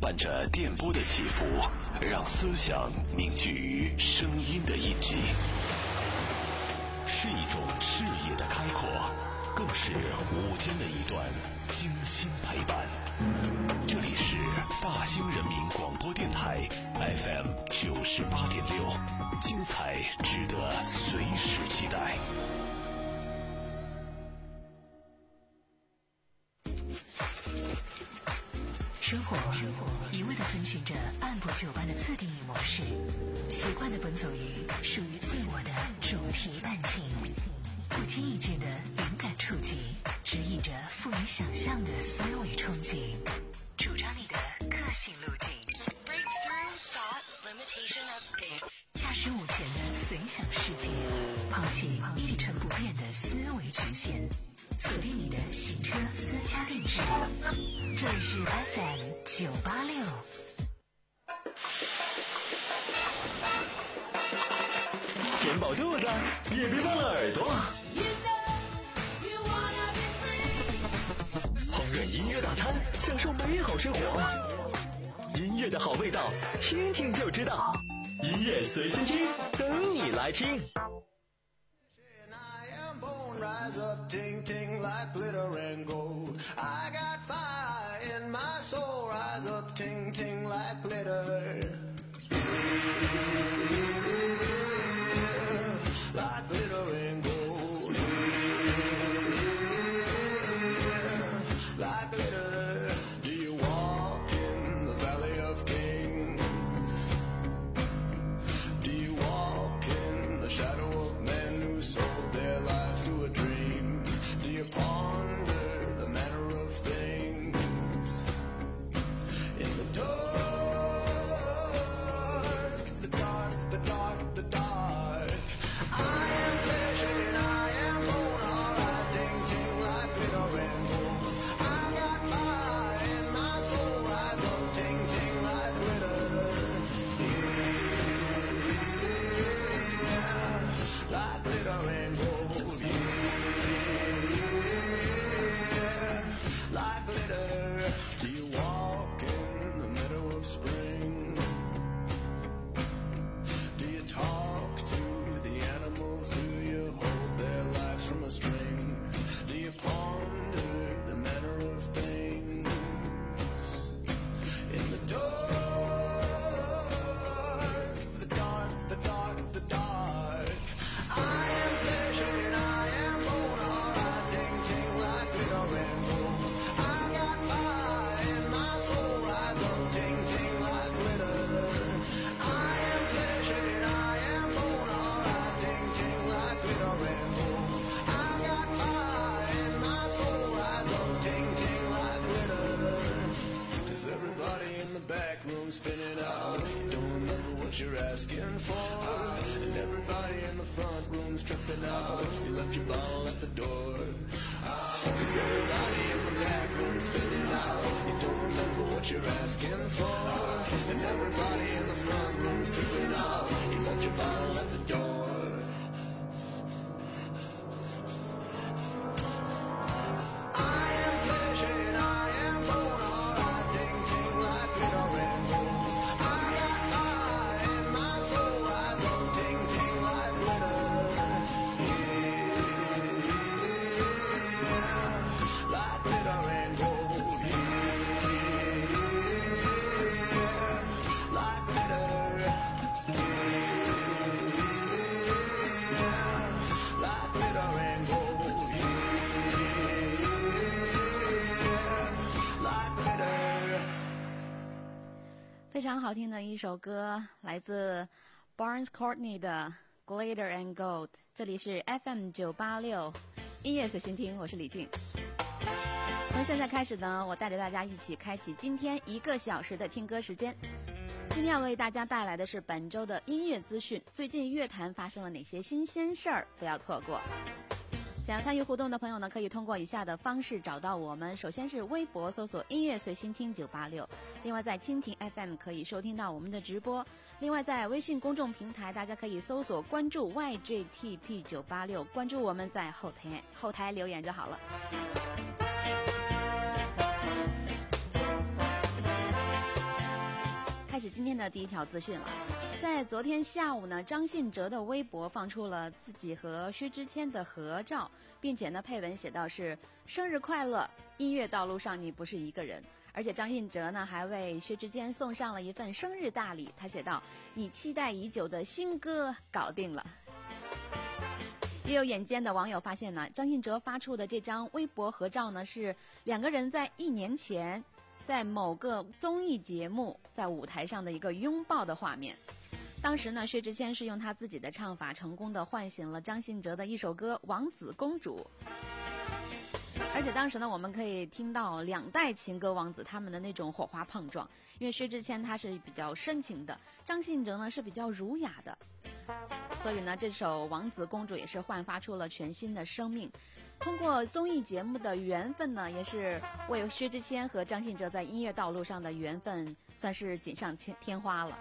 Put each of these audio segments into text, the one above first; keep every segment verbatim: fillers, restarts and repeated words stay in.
伴着电波的起伏，让思想凝聚于声音的印记。是一种视野的开阔，更是午间的一段精心陪伴。这里是大兴人民广播电台 F M 九十八点六，精彩值得随时期待。 生活一味地遵循着按部就班的自定义模式，习惯地奔走于属于自我的主题弹琴，不经意间的灵感触及，指引着富于想象的思维憧憬，主张你的个性路径。驾驶午前的随想世界，抛弃一成不变的思维局限，锁定你的行车私家定制。这里是 F M 九八六。 填饱肚子，也别忘了耳朵。烹饪音乐大餐，享受美好生活。音乐的好味道，听听就知道。音乐随心听，等你来听。 Rise up, ting ting like glitter and gold. I got fire in my soul. Rise up, ting ting like glitter, like glitter and gold, like glitter. Do you walk in the valley of kings? Do you walk in the shadow of men who sold their lives to a dream? Do you ponder the manner of things? In the dark, the dark, the dark, the dark, I am flesh and I am bone. Alright, ting ting like glitter and gold. I got fire in my soul. Rise up, ting ting like glitter, yeah, like glitter and gold, yeah, like glitter. Do you walk in the meadow of spring? Do you talk to the animals? Do you hold their lives from a string? Do you ponder the manner of things? In the dark, the dark, the dark, the dark, I am flesh and I am bone. Alright, ting ting like glitter and gold. I got fire in my soul. Rise up, ting ting like glitter. I am flesh and I am bone. Alright, ting ting like glitter and gold. I got fire in my soul. Rise up, ting ting like glitter. Does everybody in the back room spinning out? Don't remember what you're asking for. And everybody in the front room's tripping out. You left your ball at the door. Cause everybody in the back room's spinning out. You don't remember what you're asking for. And everybody in the front room's tripping out. You left your ball at the door. I am flesh and I am bone. Alright, ting ting like glitter and gold. I got fire in my soul. Rise up, ting ting like glitter, yeah, like glitter and gold, yeah, like glitter, yeah, like glitter and gold, yeah, like glitter. 非常好听的一首歌，来自 Barnes Courtney 的 Glitter and Gold。 这里是 F M 九八六音乐随心听，我是李静。从现在开始呢，我带着大家一起开启今天一个小时的听歌时间。今天要为大家带来的是本周的音乐资讯，最近乐坛发生了哪些新鲜事儿，不要错过。想要参与互动的朋友呢，可以通过以下的方式找到我们。首先是微博搜索音乐随心听九八六，另外在蜻蜓 F M 可以收听到我们的直播，另外在微信公众平台大家可以搜索关注 Y J T P 九八六，关注我们，在后台后台留言就好了。 天的第一条资讯了。在昨天下午呢，张信哲的微博放出了自己和薛之谦的合照，并且呢配文写道是生日快乐，音乐道路上你不是一个人。而且张信哲呢还为薛之谦送上了一份生日大礼，他写道你期待已久的新歌搞定了。也有眼尖的网友发现呢，张信哲发出的这张微博合照呢是两个人在一年前在某个综艺节目在舞台上的一个拥抱的画面。当时呢，薛之谦是用他自己的唱法成功的唤醒了张信哲的一首歌《王子公主》。而且当时呢，我们可以听到两代情歌王子他们的那种火花碰撞，因为薛之谦他是比较深情的，张信哲呢是比较儒雅的，所以呢，这首《王子公主》也是焕发出了全新的生命。通过综艺节目的缘分呢，也是为薛之谦和张信哲在音乐道路上的缘分算是锦上添花了。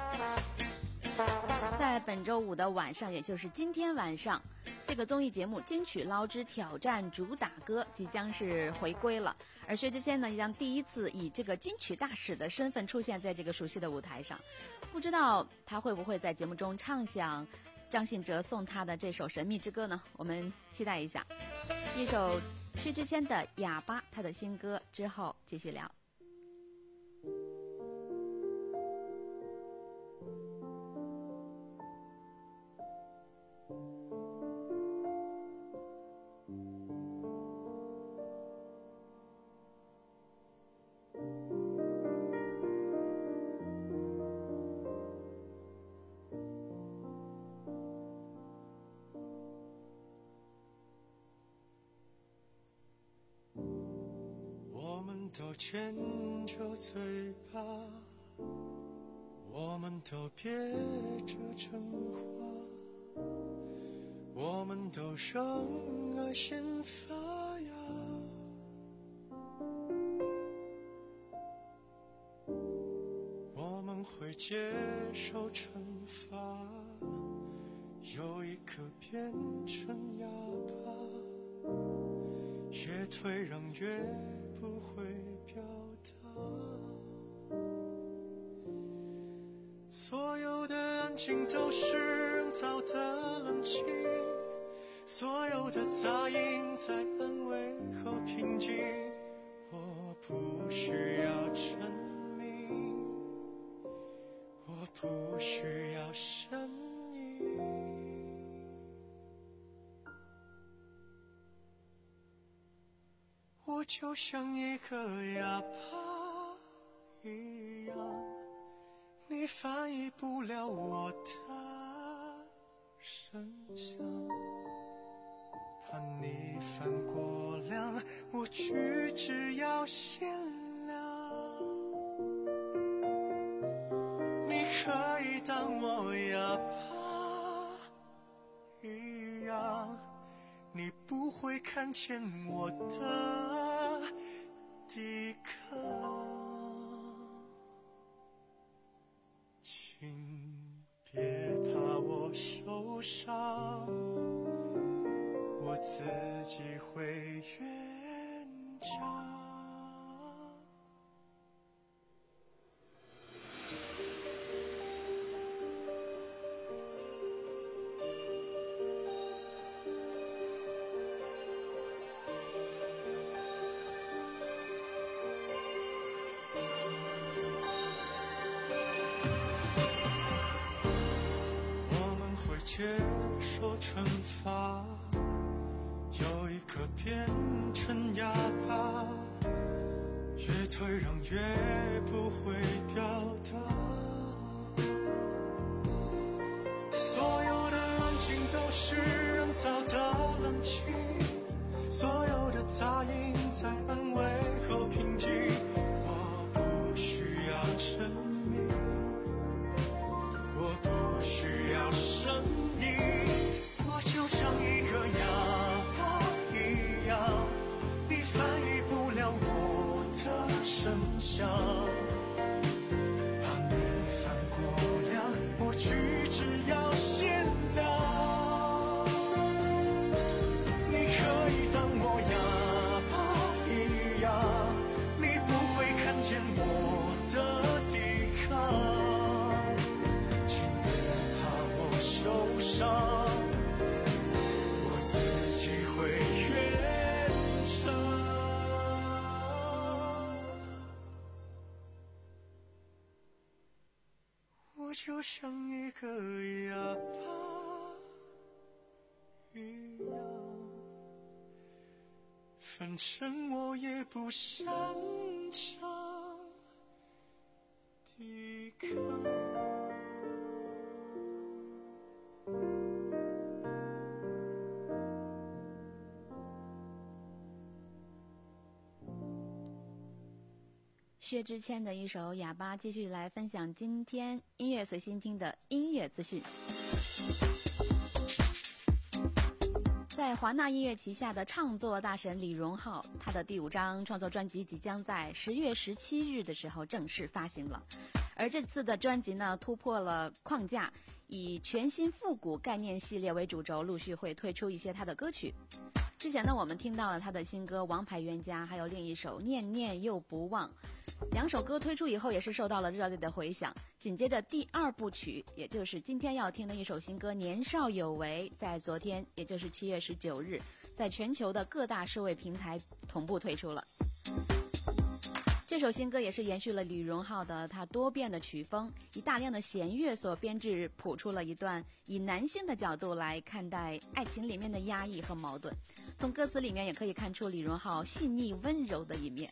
在本周五的晚上，也就是今天晚上，这个综艺节目《金曲捞之挑战主打歌》即将是回归了，而薛之谦呢将第一次以这个金曲大使的身份出现在这个熟悉的舞台上，不知道他会不会在节目中唱响张信哲送他的这首神秘之歌呢？我们期待一下。一首薛之谦的《哑巴》，他的新歌，之后继续聊。 都牵着嘴巴，我们都憋着真话，我们都让爱先发芽，我们会接受惩罚，有一刻变成哑巴，越退让越不会表达，所有的安静都是人造的冷清，所有的杂音在安慰后平静，我不需要证明，我不需要声音，我就像一个哑巴一样，你翻译不了我的声响，怕你犯过量，我举止要限量，你可以当我哑巴一样，你不会看见我的抵抗，请别怕我受伤，我自己会圆场。接受惩罚，有一刻变成哑巴，越退让越不会表达，所有的安静都是人造的冷清，所有的杂音在安慰后平静，我不需要证明，我不需要声音，我就像一个哑巴一样，你翻译不了我的声响，怕你犯过量，我举止要限量，你可以当我哑巴一样，你不会看见我的抵抗， 我就像一个哑巴一样，反正我也不擅长抵抗。 薛之谦的一首《哑巴》，继续来分享今天音乐随心听的音乐资讯。在华纳音乐旗下的唱作大神李荣浩，他的第五张创作专辑即将在十月十七日的时候正式发行了。而这次的专辑呢，突破了框架，以全新复古概念系列为主轴，陆续会推出一些他的歌曲。之前呢，我们听到了他的新歌《王牌冤家》，还有另一首《念念又不忘》。两首歌推出以后也是受到了热烈的回响。紧接着第二部曲，也就是今天要听的一首新歌《年少有为》，在昨天也就是七月十九日，在全球的各大数位平台同步推出了。这首新歌也是延续了李荣浩的他多变的曲风，以大量的弦乐所编制，谱出了一段以男性的角度来看待爱情里面的压抑和矛盾。从歌词里面也可以看出李荣浩细腻温柔的一面。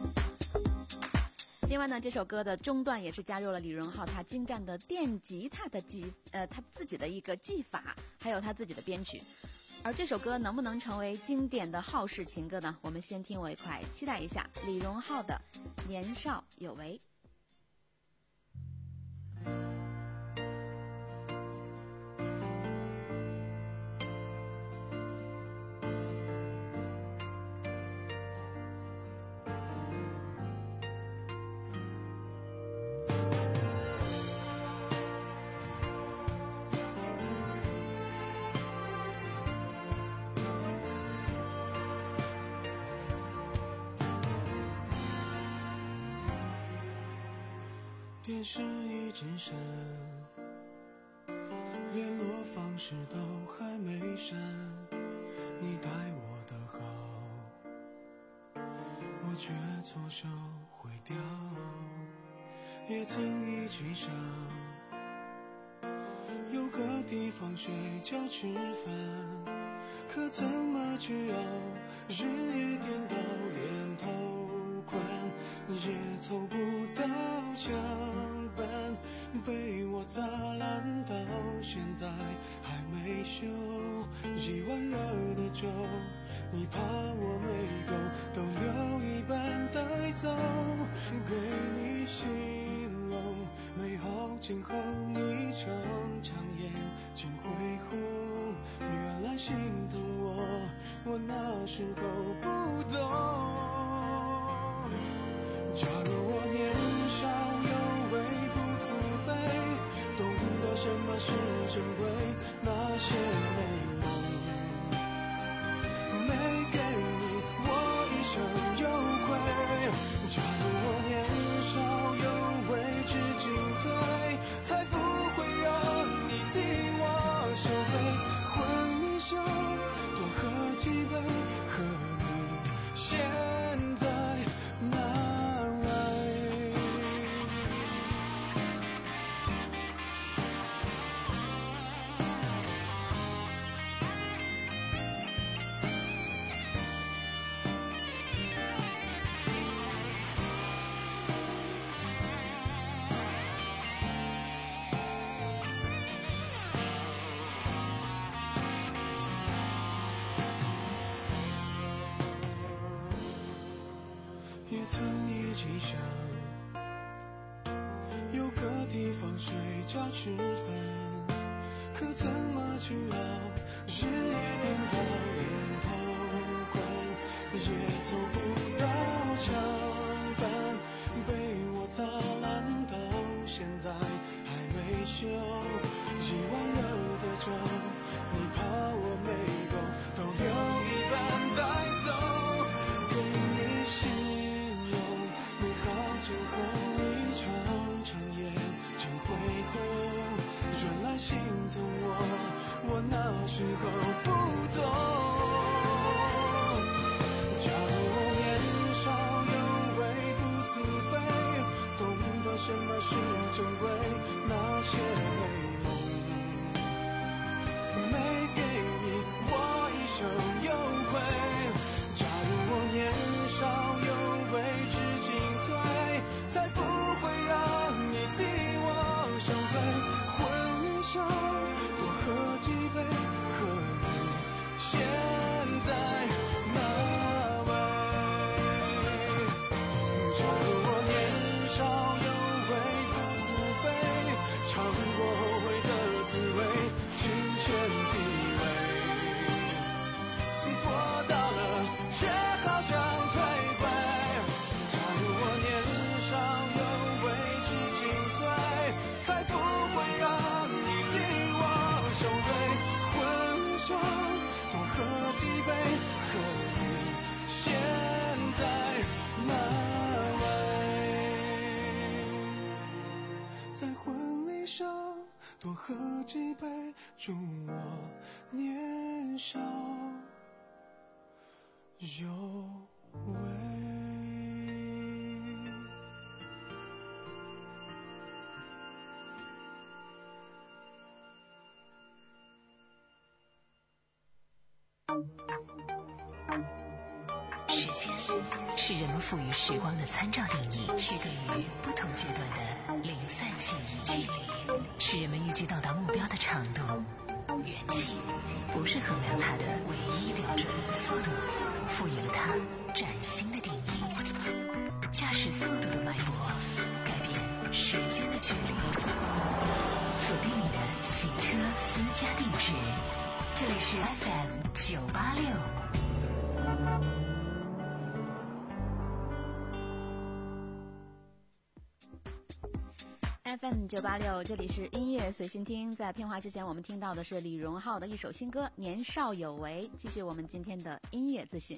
另外呢，这首歌的中段也是加入了李荣浩他精湛的电吉他的技呃他自己的一个技法，还有他自己的编曲。而这首歌能不能成为经典的浩式情歌呢？我们先听为快，期待一下李荣浩的《年少有为》。 电视一直闪，联络方式都还没删，你待我的好，我却错手毁掉。也曾一起想有个地方睡觉吃饭，可怎么去熬，日夜颠倒，连头款也凑不到墙板，被我砸烂到现在还没修。一碗热的粥，你怕我没够，都留一半带走，给你形容美好今后一场场眼睛恢红。原来心疼我，我那时候不懂。假如我年少有为不自卑，懂得什么是珍贵，那些美梦没给你，我一生有愧。假如我年少有为知进退，才不会让你替我受罪。混你手多喝几杯，和你现在也曾一起想有个地方睡觉吃饭，可怎么去熬，日夜颠倒，连头款也凑不到墙板，被我砸烂到现在还没修。一碗热的粥，你怕我没够，都留一半带走，给你形容美好今后一场场眼睛恢红。原来心疼我，我那时候不懂。假如我年少有为不自卑，懂得什么是珍贵，那些在婚礼上多喝几杯，祝我年少有为。 时间是人们赋予时光的参照定义，区隔于不同阶段的零散记忆。距离是人们预计到达目标的长度，远近不是衡量它的唯一标准，速度赋予了它崭新的定义。驾驶速度的脉搏，改变时间的距离。锁定你的行车私家定制，这里是 F M 九八六。 F M 九八六，这里是音乐随心听。在片花之前，我们听到的是李荣浩的一首新歌《年少有为》。继续我们今天的音乐资讯。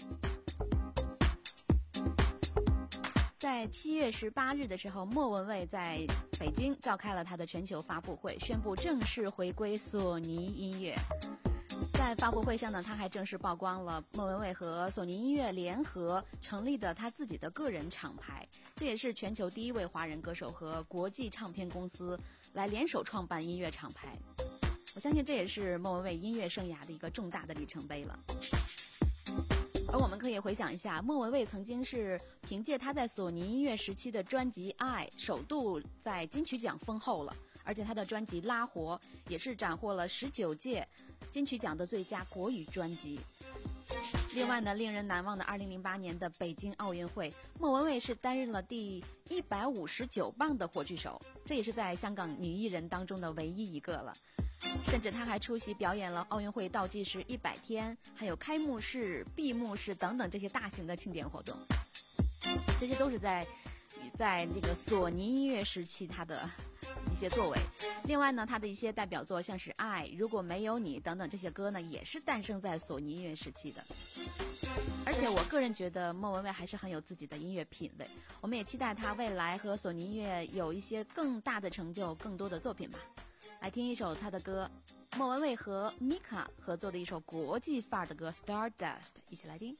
在七月十八日的时候，莫文蔚在北京召开了他的全球发布会，宣布正式回归索尼音乐。在发布会上呢，他还正式曝光了莫文蔚和索尼音乐联合成立的他自己的个人厂牌，这也是全球第一位华人歌手和国际唱片公司来联手创办音乐厂牌。我相信这也是莫文蔚音乐生涯的一个重大的里程碑了。而我们可以回想一下，莫文蔚曾经是凭借他在索尼音乐时期的专辑《爱》首度在金曲奖封后了，而且他的专辑《拉活》也是斩获了十九届金曲奖的最佳国语专辑。另外呢，令人难忘的二零零八年的北京奥运会，莫文蔚是担任了第一百五十九棒的火炬手，这也是在香港女艺人当中的唯一一个了。甚至他还出席表演了奥运会倒计时一百天，还有开幕式、闭幕式等等这些大型的庆典活动。这些都是在在那个索尼音乐时期他的一些作为。另外呢，他的一些代表作像是《爱》、如果没有你等等这些歌呢，也是诞生在索尼音乐时期的。而且我个人觉得莫文蔚还是很有自己的音乐品味，我们也期待他未来和索尼音乐有一些更大的成就，更多的作品吧。来听一首他的歌，莫文蔚和 Mika 合作的一首国际范儿的歌 Stardust， 一起来听。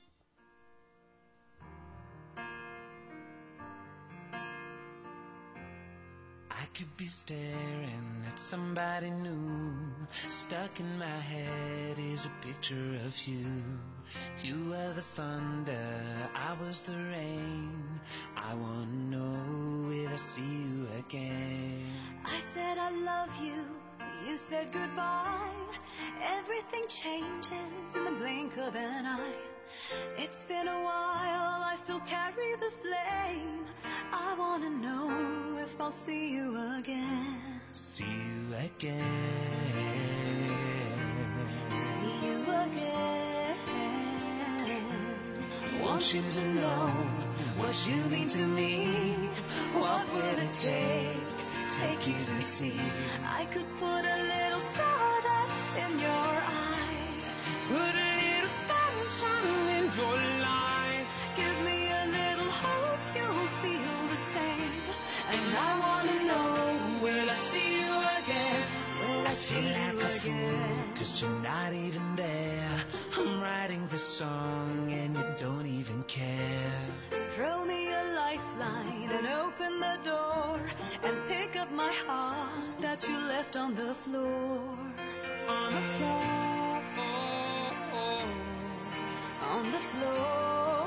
I could be staring at somebody new. Stuck in my head is a picture of you. You were the thunder, I was the rain. I wanna know, will I see you again? I said I love you, you said goodbye. Everything changes in the blink of an eye. It's been a while, I still carry the flame. I wanna know if I'll see you again. See you again. See you again. Want you to know what you mean to me. What will it take, take you to see? I could put a little stardust in your eyes. Put a little sunshine in your life. Give me a little hope you'll feel the same. And I wanna know, will I see you again? Will I I see feel you like a fool, again? cause you're not even there. I'm writing this song and you don't even care. Throw me a lifeline and open the door, and pick up my heart that you left on the floor. On the floor, On the floor.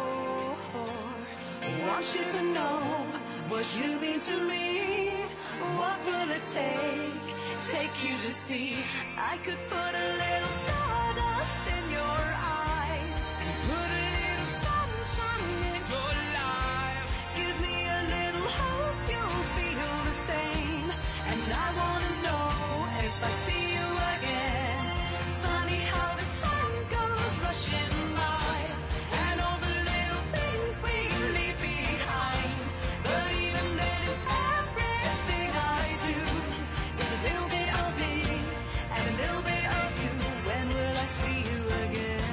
want you to know what you mean to me. What will it take, take you to see? I could put a little stardust in your eyes. Put a little sunshine in your life. Give me a little hope you'll feel the same. And I wanna know if I see you again. Funny how the time goes rushing by, And all the little things we leave behind. but even then everything I do is a little bit of me and a little bit of you. When will I see you again?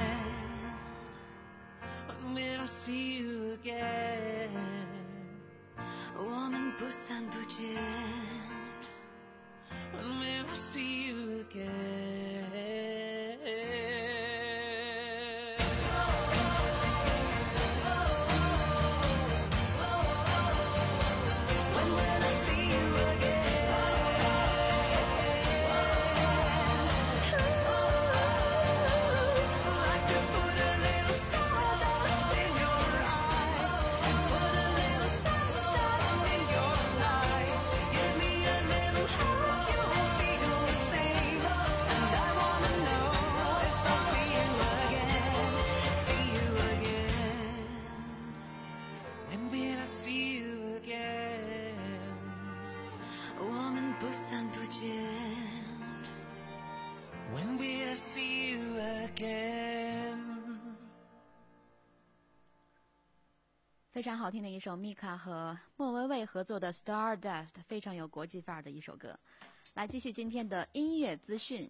散不见。 When will I see you again? 非常好听的一首 Mika 和莫文蔚合作的 Stardust， 非常有国际范儿的一首歌。来继续今天的音乐资讯。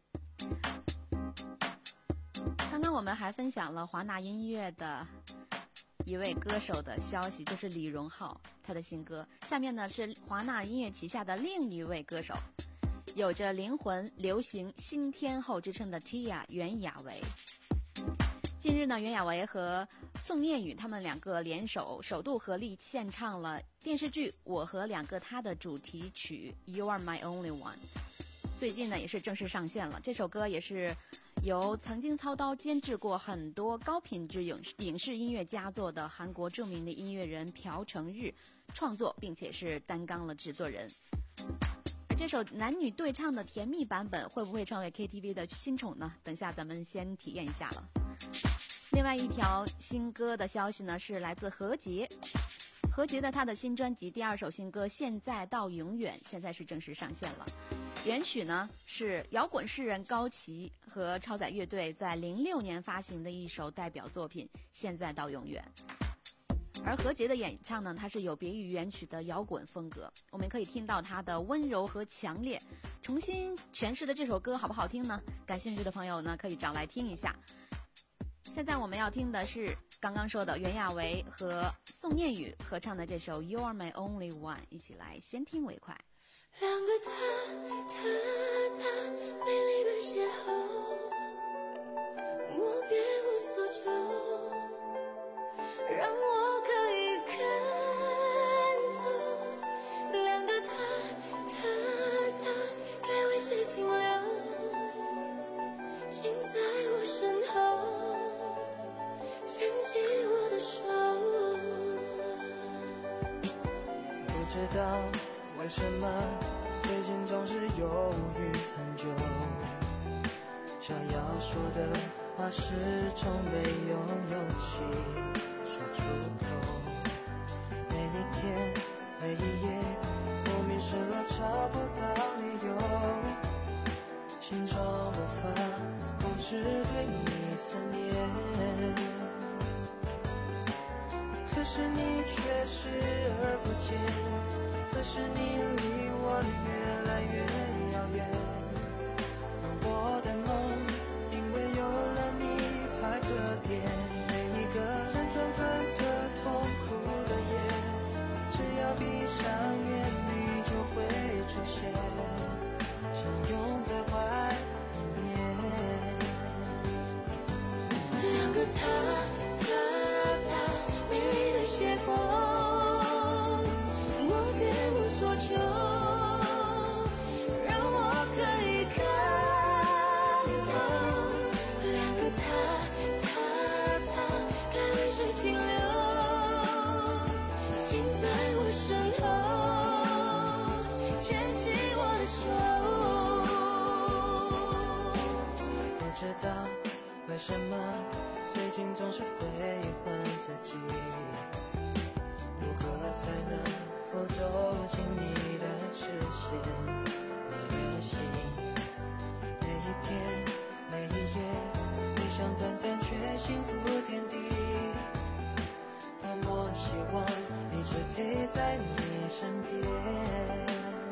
刚刚我们还分享了华纳音乐的一位歌手的消息，就是李荣浩他的新歌。下面呢是华纳音乐旗下的另一位歌手，有着灵魂流行新天后之称的 Tia 袁娅维。近日呢，袁娅维和宋念宇他们两个联手首度合力献唱了电视剧《我和两个他》的主题曲 You Are My Only One。最近呢也是正式上线了，这首歌也是由曾经操刀监制过很多高品质影视影视音乐佳作的韩国著名的音乐人朴成日创作，并且是担纲了制作人。而这首男女对唱的甜蜜版本会不会成为 K T V 的新宠呢？等下咱们先体验一下了。另外一条新歌的消息呢，是来自何洁。何洁的她的新专辑第二首新歌《现在到永远》现在是正式上线了。原曲呢是摇滚诗人高旗和超载乐队在零六年发行的一首代表作品《现在到永远》。而何洁的演唱呢，它是有别于原曲的摇滚风格，我们可以听到她的温柔和强烈。重新诠释的这首歌好不好听呢？感兴趣的朋友呢可以找来听一下。现在我们要听的是刚刚说的袁娅维和宋念宇合唱的这首 You Are My Only One， 一起来先听为快。 两个他，他，他，美丽的邂逅，我别无所求，让我可以看透。两个他，他，他，该为谁停留？请在我身后牵起我的手。 不知道为什么最近总是犹豫很久，想要说的话始终没有勇气说出口。每一天每一夜莫名失落，找不到理由，心中无法控制对你思念，可是你却视而不见，可是你离我越来越遥远。而我的梦因为有了你才特别，每一个辗转反侧痛苦的夜，只要闭上眼你就会出现，相拥在怀里面。 两个他，他，他，美丽的邂逅，我别无所求，让我可以看透。两个他，他，他，该为谁停留？请在我身后牵起我的手。 不知道为什么最近总是会问自己，如何才能够走进你的视线，你的心。每一天每一夜你想短暂却幸福点滴，多么希望一直陪在你身边。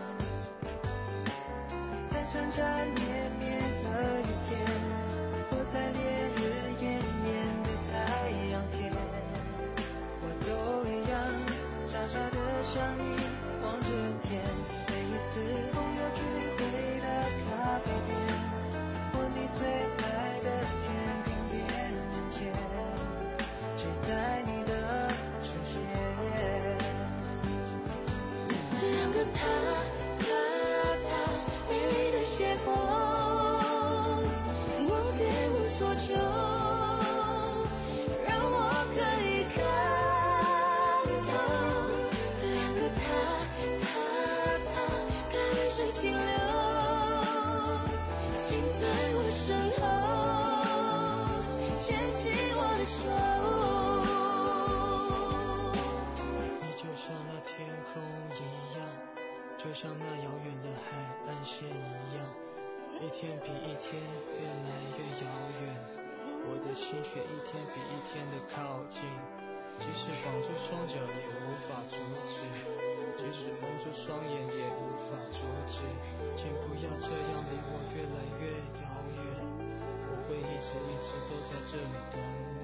在缠缠绵绵的雨天，我在烈日炎炎的太阳天，我都一样傻傻的想你望着天。每一次朋友聚会的咖啡店，或你最爱的甜品店门前，期待你的出现。 两个他，他，他，美丽的邂逅，我别无所求，让我可以看透。两个他，他，他，该为谁停留？请在我身后牵起我的手。 就像那遥远的海岸线一样，一天比一天越来越遥远，我的心却一天比一天的靠近，即使绑住双脚也无法阻止，即使蒙住双眼也无法阻止，请不要这样离我越来越遥远，我会一直一直都在这里等你。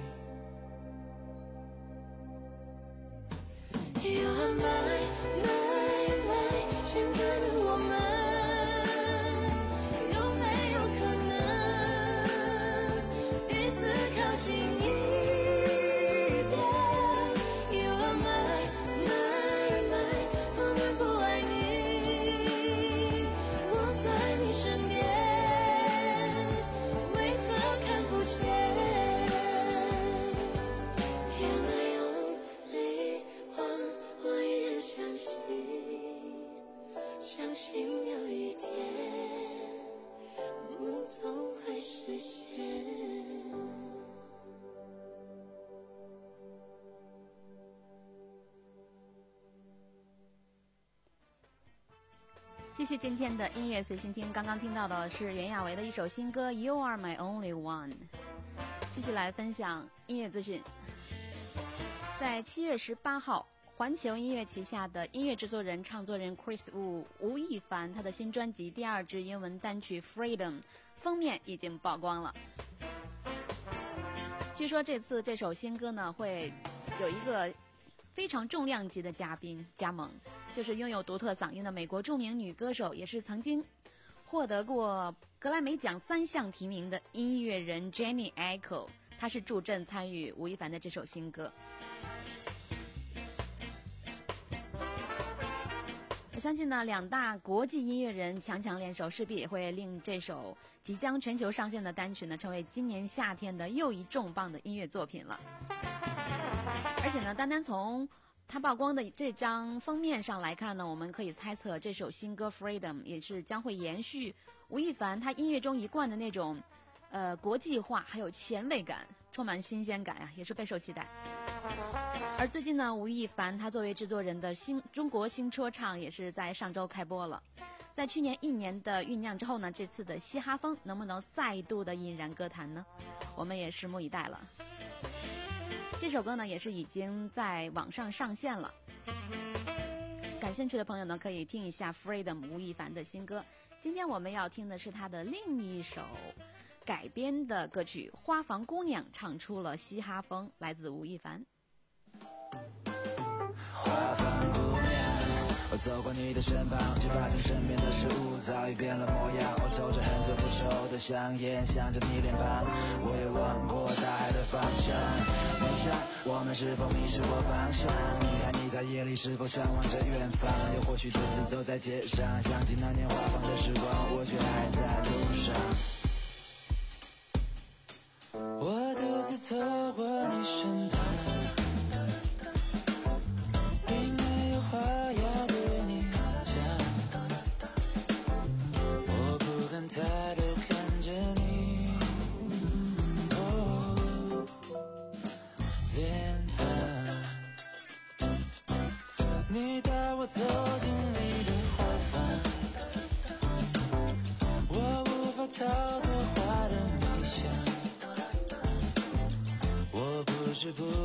You're my, my, my 现在的我们有没有可能彼此靠近一点 You're my, my, my 不能不爱你我在你身边为何看不见 You're my only one 我依然相信相信有一天梦总会实现继续今天的音乐随心听，刚刚听到的是袁娅维的一首新歌 You Are My Only One。 继续来分享音乐资讯。在七月十八号，环球音乐旗下的音乐制作人、唱作人 Chris Wu 吴亦凡，他的新专辑第二支英文单曲 Freedom 封面已经曝光了。据说这次这首新歌呢，会有一个非常重量级的嘉宾加盟，就是拥有独特嗓音的美国著名女歌手，也是曾经获得过格莱美奖三项提名的音乐人 Jenny Echo， 她是助阵参与吴亦凡的这首新歌。我相信呢，两大国际音乐人强强联手，势必也会令这首即将全球上线的单曲呢，成为今年夏天的又一重磅的音乐作品了。而且呢，单单从它曝光的这张封面上来看呢，我们可以猜测这首新歌 Freedom 也是将会延续吴亦凡他音乐中一贯的那种呃国际化还有前卫感，充满新鲜感啊，也是备受期待。而最近呢，吴亦凡他作为制作人的新中国新说唱也是在上周开播了。在去年一年的酝酿之后呢，这次的嘻哈风能不能再度的引燃歌坛呢？我们也拭目以待了。这首歌呢也是已经在网上上线了，感兴趣的朋友呢可以听一下 Freedom 吴亦凡的新歌。今天我们要听的是他的另一首改编的歌曲《花房姑娘》，唱出了嘻哈风，来自吴亦凡。 花房姑娘，我走过你的身旁，却发现身边的事物早已变了模样。我抽着很久不抽的香烟，想着你脸庞，我也望过大海的方向。你想我们是否迷失过方向？你看你在夜里是否向往着远方？又或许独自走在街上，想起那年花房的时光，我却还在路上。我独自走过你身旁，并没有话要对你讲，我不敢抬头看着你，哦，脸庞，你带我走进你的花房，我无法逃脱花的美香，我不是不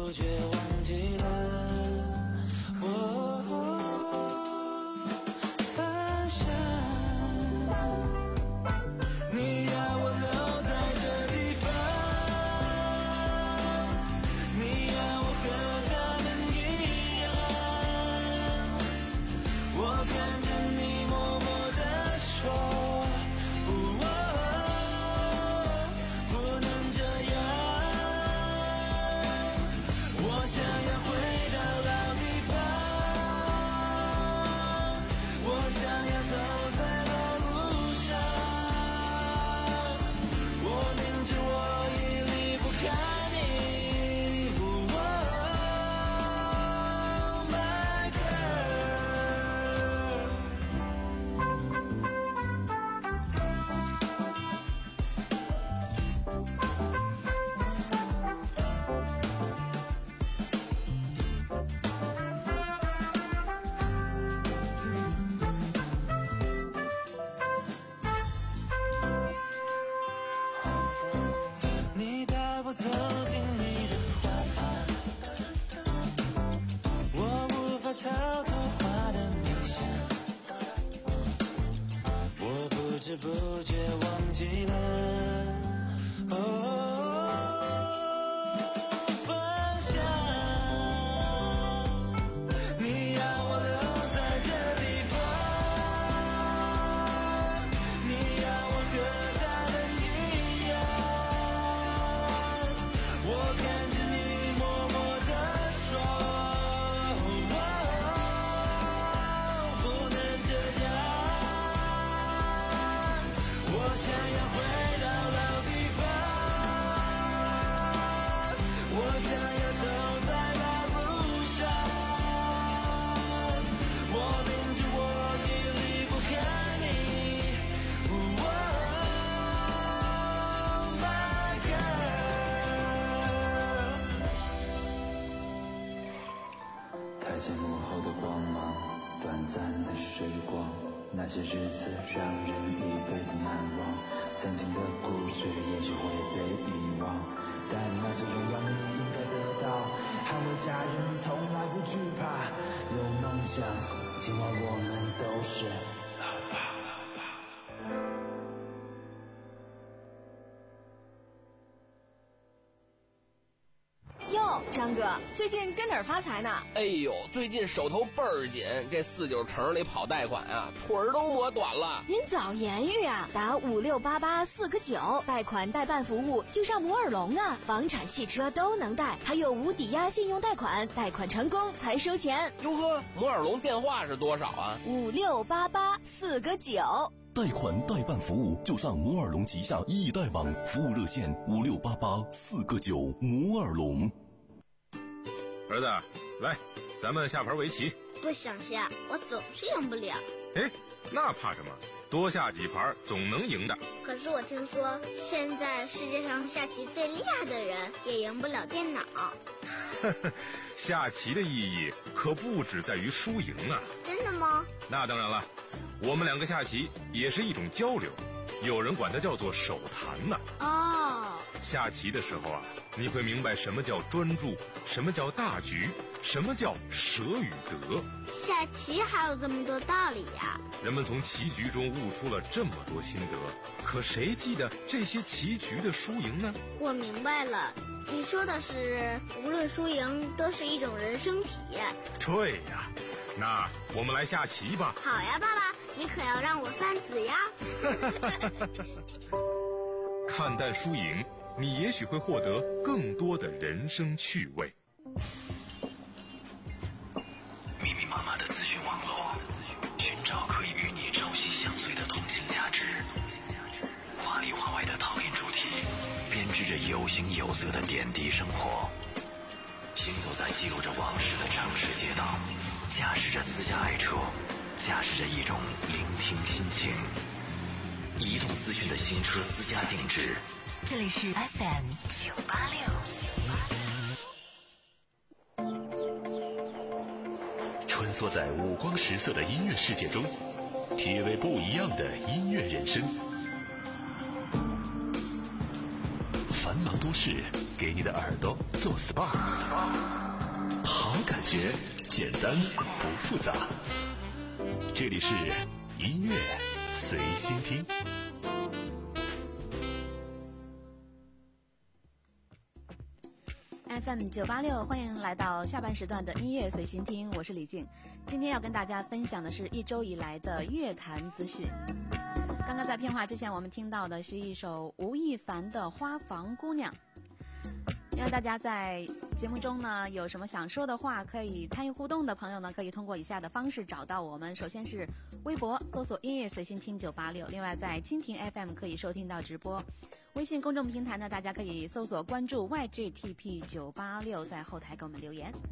散的时光，那些日子让人一辈子难忘。曾经的故事也许会被遗忘，但那些荣耀你应该得到。捍卫家人，你从来不惧怕。有梦想，今晚我们都是老爸。 哟，张哥，最近跟哪儿发财呢？ 哎呦，最近手头倍儿紧，这四九城里跑贷款啊，腿儿都磨短了。 您早言语啊，打五六八八四个九，贷款代办服务就上摩尔龙啊，房产、汽车都能贷，还有无抵押信用贷款，贷款成功才收钱。 哟呵，摩尔龙电话是多少啊？ 五六八八四个九。 贷款代办服务就上摩尔龙旗下易贷网，服务热线五六八八四个九。摩尔龙。 儿子，来，咱们下盘围棋。 不想下，我总是赢不了。 哎，那怕什么？多下几盘总能赢的。 可是我听说，现在世界上下棋最厉害的人也赢不了电脑。 下棋的意义可不只在于输赢啊。 真的吗？ 那当然了，我们两个下棋也是一种交流，有人管它叫做手谈呢。 哦， 下棋的时候啊，你会明白什么叫专注，什么叫大局，什么叫舍与得。 下棋还有这么多道理呀！ 人们从棋局中悟出了这么多心得，可谁记得这些棋局的输赢呢？ 我明白了，你说的是无论输赢都是一种人生体验。 对呀，那我们来下棋吧。 好呀，爸爸，你可要让我算子呀。 看淡输赢，你也许会获得更多的人生趣味。 密密麻麻的资讯网络，寻找可以与你朝夕相随的同性价值。华里华外的讨厌主题，编织着有形有色的点滴生活。行走在记录着往事的城市街道，驾驶着私家爱车，驾驶着一种聆听心情。移动资讯的新车私家定制。 这里是 F M 九八六。 穿梭在五光十色的音乐世界中，体味不一样的音乐人生。繁忙都市，给你的耳朵做 S P A， 好感觉，简单不复杂。这里是音乐随心听。 F M 九八六，欢迎来到下半时段的音乐随心听，我是李静。今天要跟大家分享的是一周以来的乐坛资讯。刚刚在片花之前，我们听到的是一首吴亦凡的《花房姑娘》。因为大家在节目中呢有什么想说的话，可以参与互动的朋友呢，可以通过以下的方式找到我们。首先是微博搜索音乐随心听九八六，另外在蜻蜓 F M 可以收听到直播。微信公众平台呢，大家可以搜索关注 Y G T P 九八六，在后台给我们留言。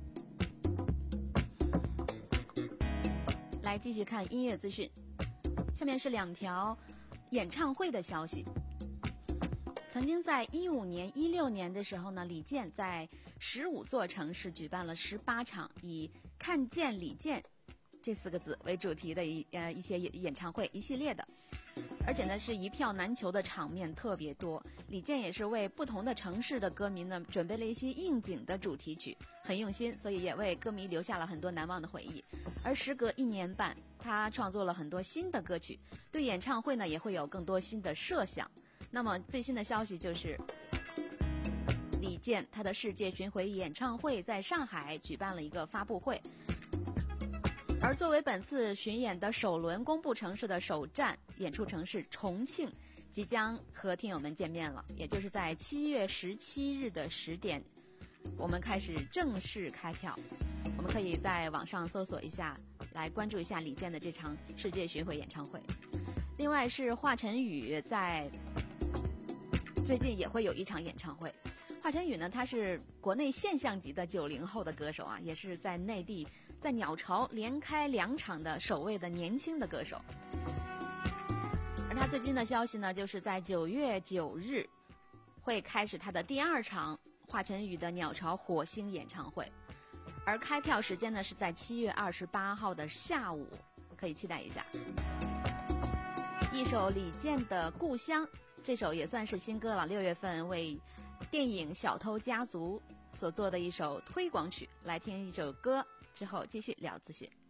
来继续看音乐资讯，下面是两条演唱会的消息。曾经在一五年、一六年的时候呢，李健在十五座城市举办了十八场以“看见李健”这四个字为主题的一呃一些演唱会，一系列的，而且呢是一票难求的场面特别多。李健也是为不同的城市的歌迷呢准备了一些应景的主题曲，很用心，所以也为歌迷留下了很多难忘的回忆。而时隔一年半，他创作了很多新的歌曲，对演唱会呢也会有更多新的设想。那么最新的消息就是，李健他的世界巡回演唱会在上海举办了一个发布会，而作为本次巡演的首轮公布城市的首站演出城市重庆，即将和听友们见面了，也就是在七月十七日的十点，我们开始正式开票。我们可以在网上搜索一下，来关注一下李健的这场世界巡回演唱会。另外是华晨宇在最近也会有一场演唱会。华晨宇呢，他是国内现象级的九零后的歌手啊，也是在内地在鸟巢连开两场的首位的年轻的歌手。而他最近的消息呢，就是在九月九日会开始他的第二场华晨宇的鸟巢火星演唱会。 而开票时间呢是在七月二十八号的下午，可以期待一下。一首李健的《故乡》，这首也算是新歌了，六月份为电影《小偷家族》所做的一首推广曲。来听一首歌之后继续聊资讯。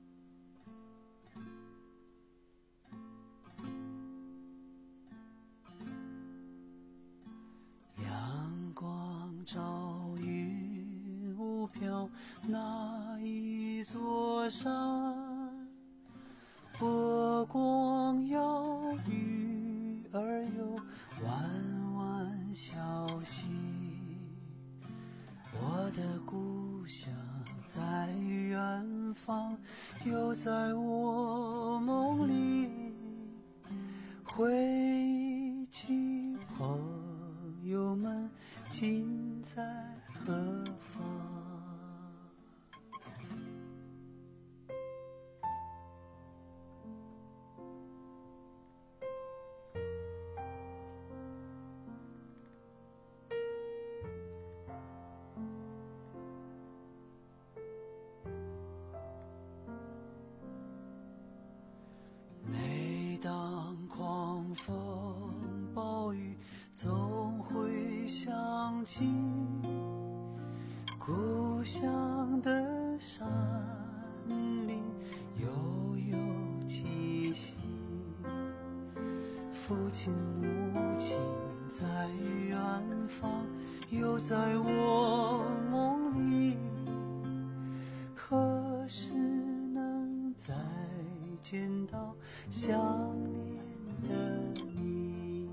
阳光照云雾飘，那一座山，波光摇，鱼儿游，弯弯小溪。我的故乡在远方，又在我梦里，回忆起朋友们今在何方。每当狂风暴雨，总会想起故乡的山林悠悠气息。父亲母亲在远方，又在我梦里，何时能再见到想念的你？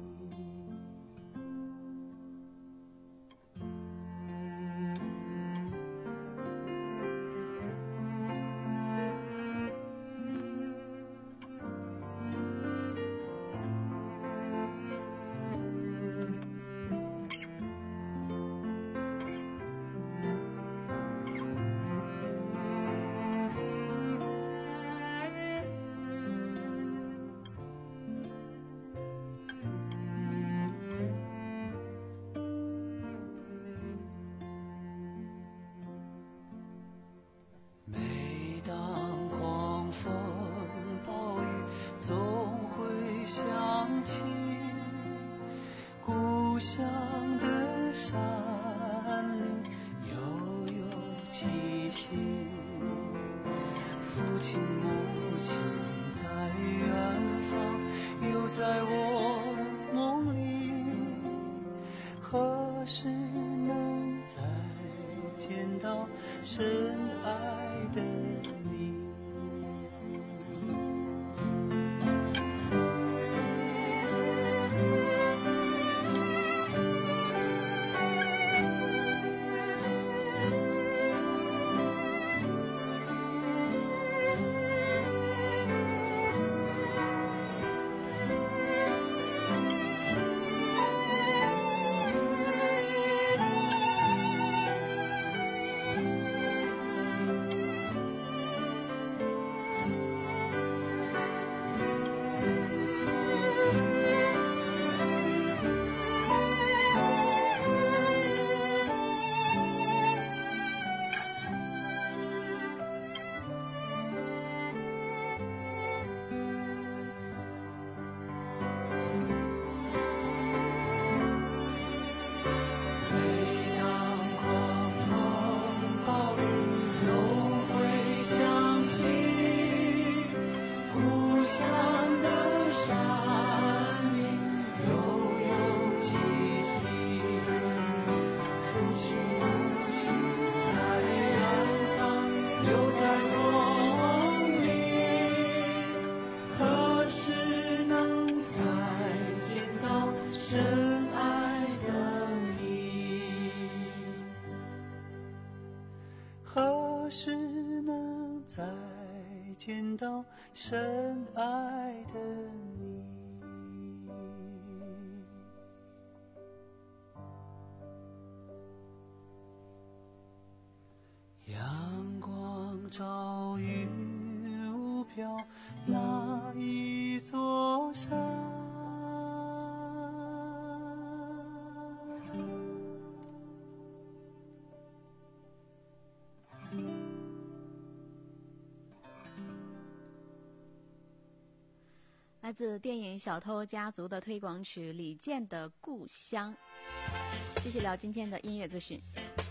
每当狂风暴雨，总会想起故乡的山林悠悠气息。父亲母亲在远方，又在我梦里，何时能再见到深爱的你？何时能再见到深爱的你？阳光照云雾飘，那一座山， 来自电影《小偷家族》的推广曲李健的《故乡》。继续聊今天的音乐资讯。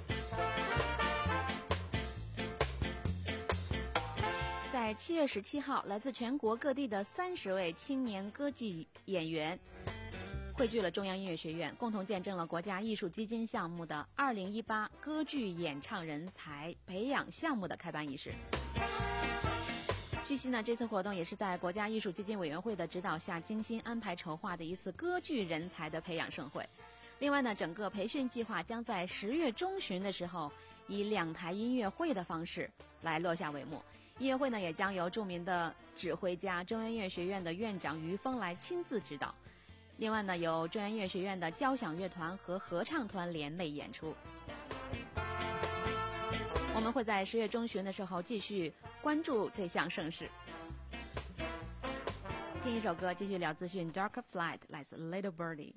在七月十七号，来自全国各地的三十位青年歌剧演员汇聚了中央音乐学院，共同见证了国家艺术基金项目的二零一八歌剧演唱人才培养项目的开办仪式。据悉呢，这次活动也是在国家艺术基金委员会的指导下精心安排筹划的一次歌剧人才的培养盛会。另外呢，整个培训计划将在十月中旬的时候以两台音乐会的方式来落下帷幕。音乐会呢，也将由著名的指挥家中央音乐学院的院长于峰来亲自指导。另外呢，由中央音乐学院的交响乐团和合唱团联袂演出。我们会在十月中旬的时候继续关注这项盛事。听一首歌，继续聊资讯。Dark of Light 来自 Little Birdie。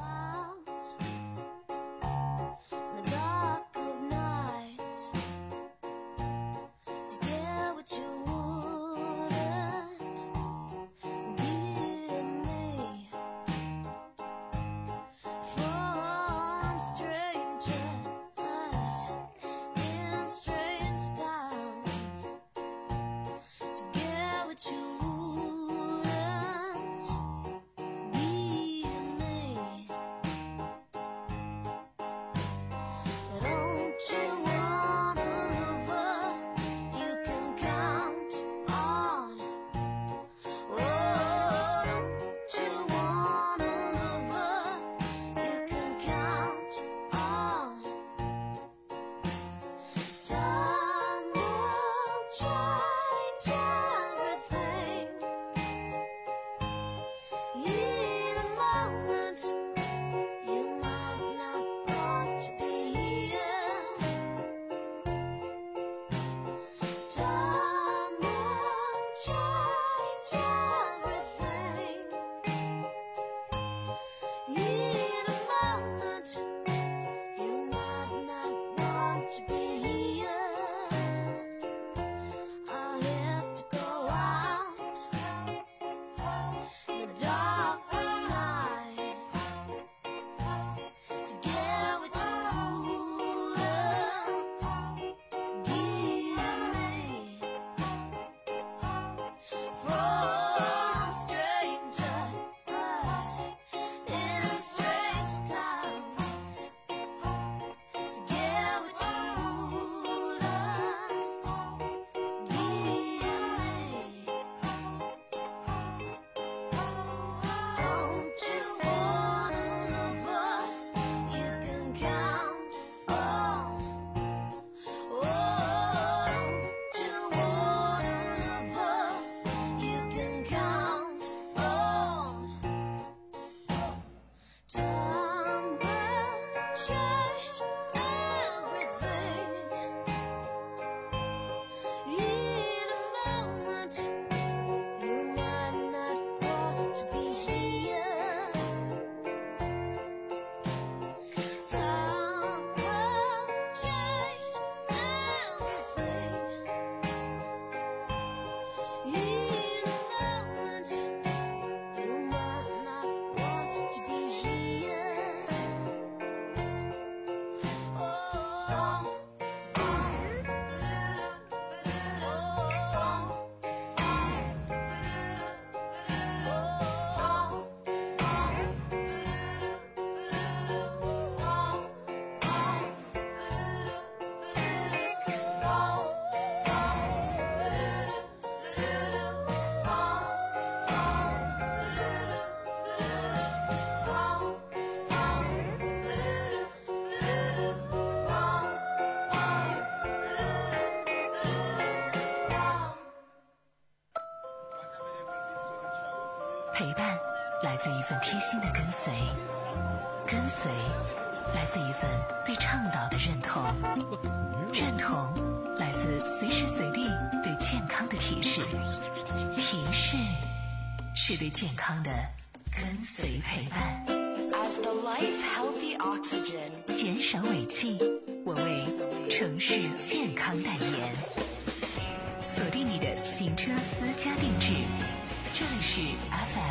陪伴来自一份贴心的跟随，跟随来自一份对倡导的认同，认同来自随时随地对健康的提示，提示是对健康的跟随陪伴。 As the life healthy oxygen， 减少尾气，我为城市健康代言。锁定你的行车私家定制，这里是 F M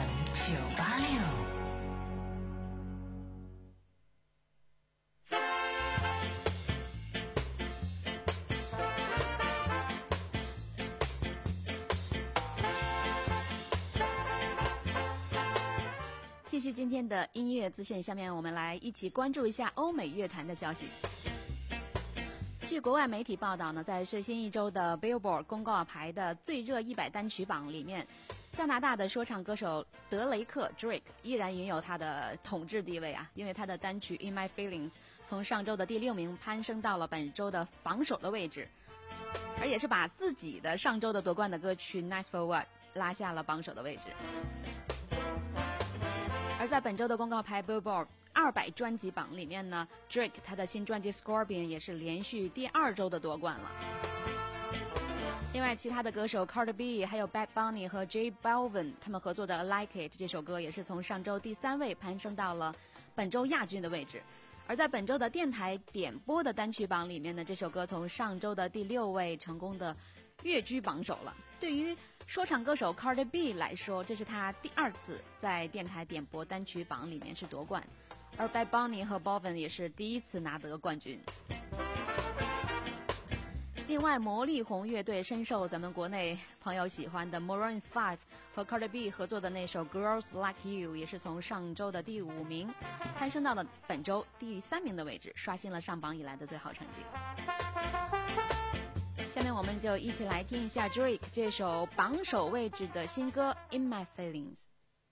九八六。 继续今天的音乐资讯，下面我们来一起关注一下欧美乐坛的消息。据国外媒体报道呢，在最新一周的 Billboard 公告牌的最热一百单曲榜里面，加拿大的说唱歌手德雷克 Drake 依然拥有他的统治地位啊，因为他的单曲 In My Feelings 从上周的第六名攀升到了本周的榜首的位置，而也是把自己的上周的夺冠的歌曲 Nice for What 拉下了榜首的位置。而在本周的公告牌 Billboard二百专辑榜里面呢 Drake 他的新专辑 Scorpion 也是连续第二周的夺冠了。另外其他的歌手 Cardi B 还有 Bad Bunny 和 J Balvin 他们合作的 I Like It 这首歌也是从上周第三位攀升到了本周亚军的位置。而在本周的电台点播的单曲榜里面呢，这首歌从上周的第六位成功的跃居榜首了。对于说唱歌手 Cardi B 来说，这是他第二次在电台点播单曲榜里面是夺冠，而 Bad Bunny 和 Balvin 也是第一次拿得冠军。另外魔力红乐队深受咱们国内朋友喜欢的 Maroon 五和 Cardi B 合作的那首 Girls Like You 也是从上周的第五名攀升到了本周第三名的位置，刷新了上榜以来的最好成绩。下面我们就一起来听一下 Drake 这首榜首位置的新歌 In My Feelings。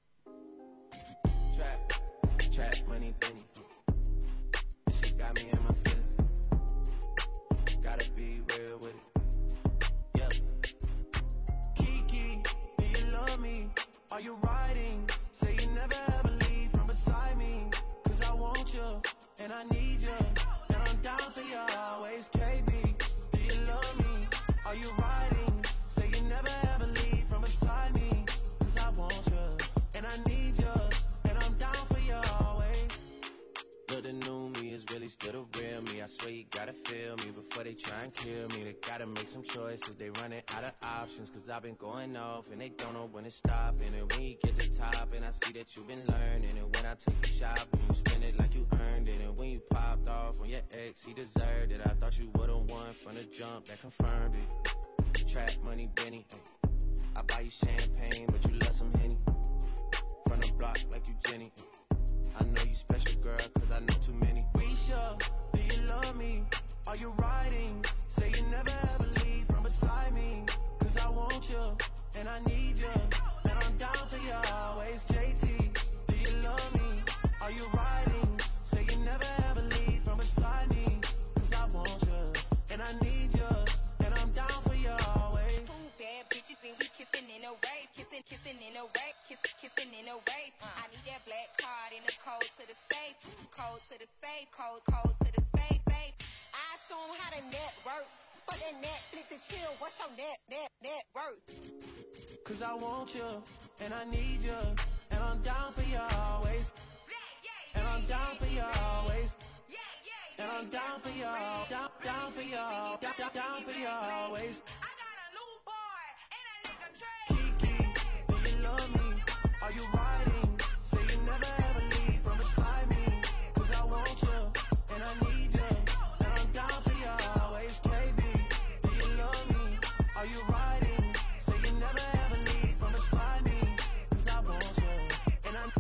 Trap, trap, money, penny. This shit got me in my feelings. Gotta be real with it. Yeah. Kiki, do you love me? Are you riding? Say you never ever leave from beside me. Cause I want you, and I need you. And I'm down for you always, K B. Do you love me? Are you riding? Say you never ever leave from beside me. Cause I want you, and I need you. And I'm down for you always. Look, the new me is really still the real me. I swear you gotta feel me before they try and kill me. They gotta make some choices, they running out of options. Cause I've been going off and they don't know when to stop. And then when you get to top and I see that you've been learning. And when I take you shopping, you spend it like you earned it. And when you popped off on your ex, he deserved it. I thought you would've won from the jump, that confirmed it. Trap money, Benny, ay. I buy you champagne, but you love some Henny. From the block like you Jenny. I know you special, girl, cause I know too many. Risha, do you love me? Are you riding? Say you never ever leave from beside me. Cause I want you, and I need you. And I'm down for you always, J T. Do you love me? Are you riding? Say you never ever leave from beside me. Cause I want you, and I need you. And I'm down for you always. Two bad bitches and we kissing in a wave. Kissing, kissing in a wave. Kissing, kissing in a wave. I need that black card and the code to the safe. Code to the safe. Code, code to the safe. Safe. I show 'em how to network. But that Netflix and chill. What's your net, net, net worth? Cause I want you, and I need you. And I'm down for you always. And I'm down for you always. And I'm down for you, down, down for you, down, down, down for you always. Kiki, do you love me? Are you riding? Say you never ever leave from beside me. Cause I want you, and I need you. And I'm down for you always, K B. Do you love me? Are you riding? Say you never ever leave from beside me. Cause I want you, and I'm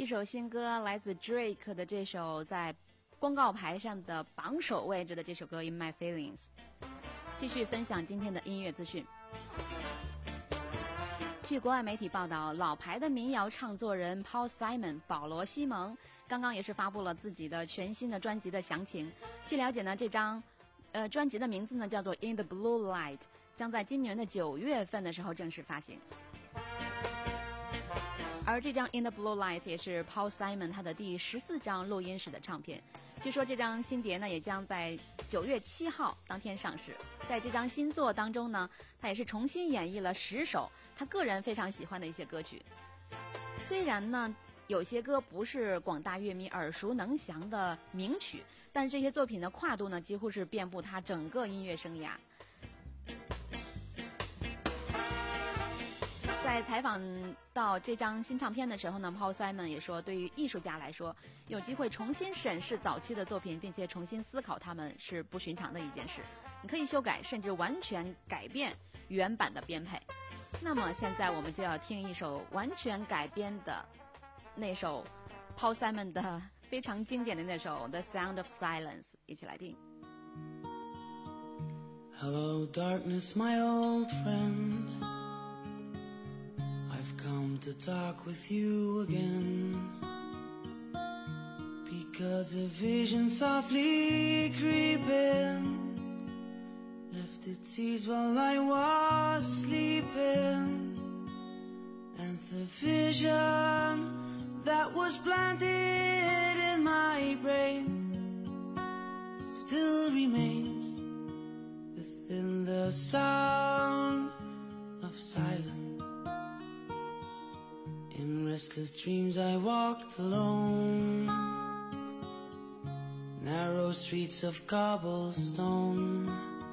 一首新歌来自 Drake 的这首在公告牌上的榜首位置的这首歌 In My Feelings。 继续分享今天的音乐资讯。据国外媒体报道，老牌的民谣唱作人 Paul Simon 保罗西蒙刚刚也是发布了自己的全新的专辑的详情。据了解呢，这张呃专辑的名字呢叫做 In the Blue Light， 将在今年的九月份的时候正式发行。而这张 In the Blue Light 也是 Paul Simon 他的第十四张录音室的唱片。据说这张新碟呢也将在九月七号当天上市。在这张新作当中呢，他也是重新演绎了十首他个人非常喜欢的一些歌曲。虽然呢有些歌不是广大乐迷耳熟能详的名曲，但是这些作品的跨度呢几乎是遍布他整个音乐生涯。在采访到这张新唱片的时候呢 Paul Simon 也说，对于艺术家来说，有机会重新审视早期的作品并且重新思考它们是不寻常的一件事。你可以修改甚至完全改变原版的编配。那么现在我们就要听一首完全改编的那首 Paul Simon 的非常经典的那首 The Sound of Silence， 一起来听。 Hello darkness my old friend, I've come to talk with you again, because a vision softly creeping left its seeds while I was sleeping, and the vision that was planted in my brain still remains within the sound of silence. In restless dreams I walked alone, narrow streets of cobblestone,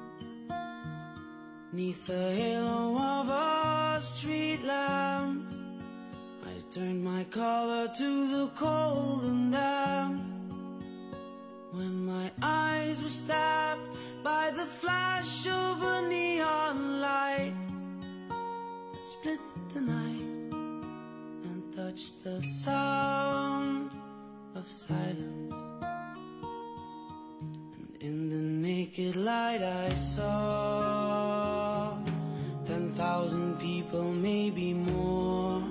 'neath the halo of a street lamp I turned my collar to the cold and damp, when my eyes were stabbed by the flash of a neon light that split the night and touched the sound of silence. And in the naked light I saw ten thousand people, maybe more,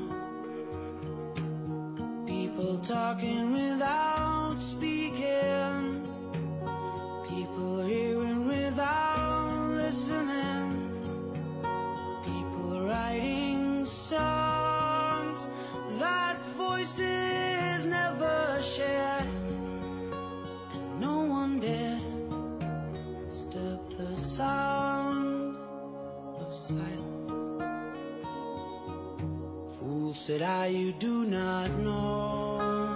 people talking without speaking, people hearing without listening, people writing songs that voices never shared, and no one dared disturb the sound of silence. Fool, said I, you do not know,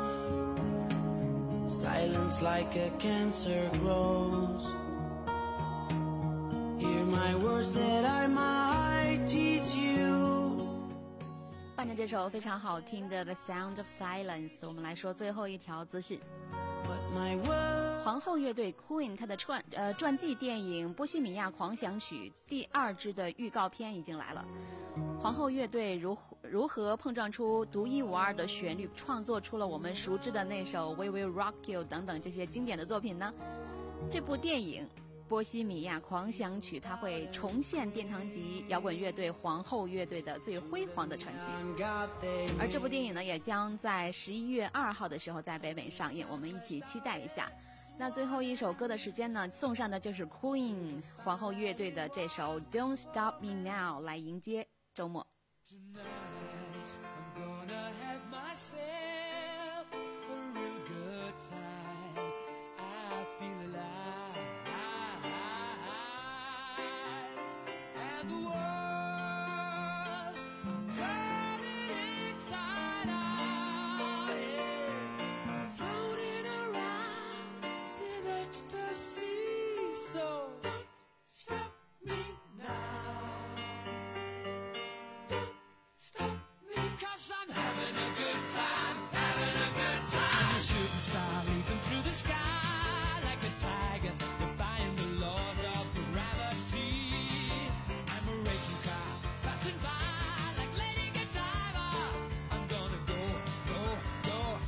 silence like a cancer grows. Hear my words that I might teach you. 伴着这首非常好听的 The Sound of Silence， 我们来说最后一条资讯。皇后乐队 Queen 它的传呃传记电影《波西米亚狂想曲》第二支的预告片已经来了。皇后乐队如如何碰撞出独一无二的旋律，创作出了我们熟知的那首 We Will Rock You 等等这些经典的作品呢？这部电影《波西米亚狂想曲》它会重现殿堂级摇滚乐队皇后乐队的最辉煌的传奇，而这部电影呢也将在十一月二号的时候在北美上映，我们一起期待一下。那最后一首歌的时间呢，送上的就是 Queen 皇后乐队的这首 Don't Stop Me Now 来迎接周末。 Passing by like Lady Godiva, I'm gonna go, go, go.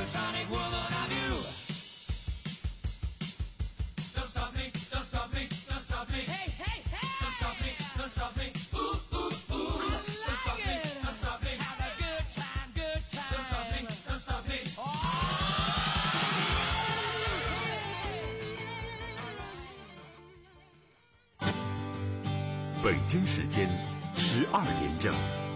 supersonic woman of you. Don't stop me, don't stop me, don't stop me. Hey, hey, hey. Don't stop me, don't stop me. Ooh, ooh, ooh. I like don't stop it. me, don't stop me. Have a good time, good time. Don't stop me, don't stop me. Oh. 北京时间十二点整。